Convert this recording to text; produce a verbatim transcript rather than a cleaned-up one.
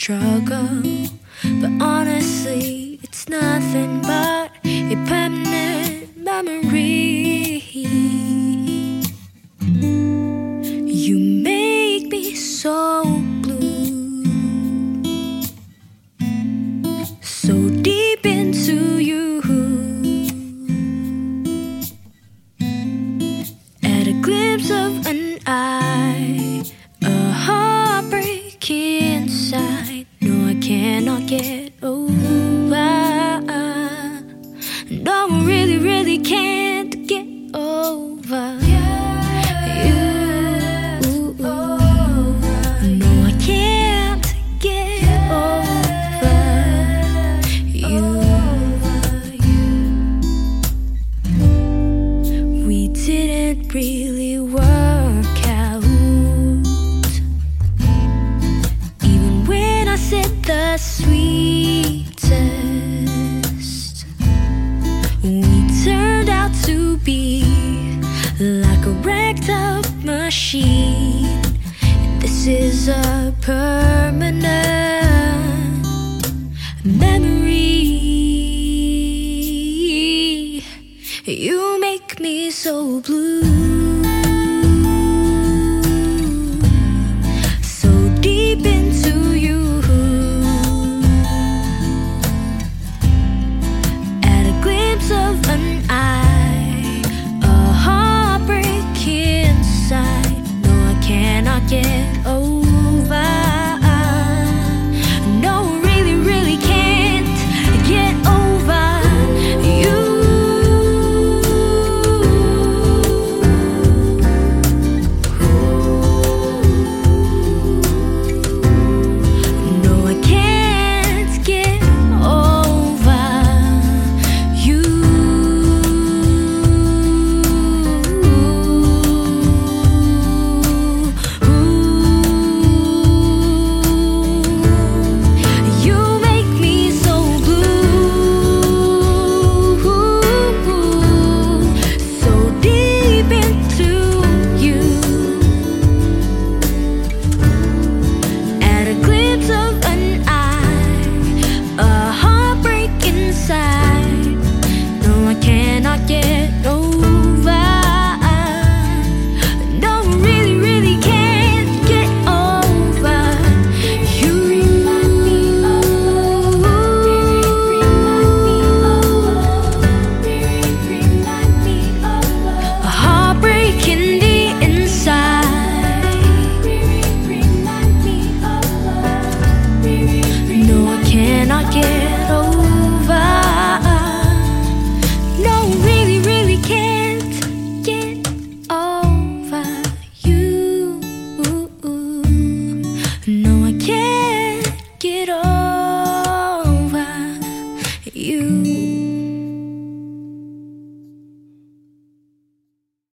struggle, but honestly, it's nothing but a permanent memory. You make me so blue, so deep into you. At a glimpse of an eye, a heartbreak inside. No, I cannot get over. No, I really, really can't get over you. No, I can't get over you. We didn't really work out. Even when I said the sweetest, we turned out to be like a wrecked up machine. And this is a permanent memory. You make me so blue.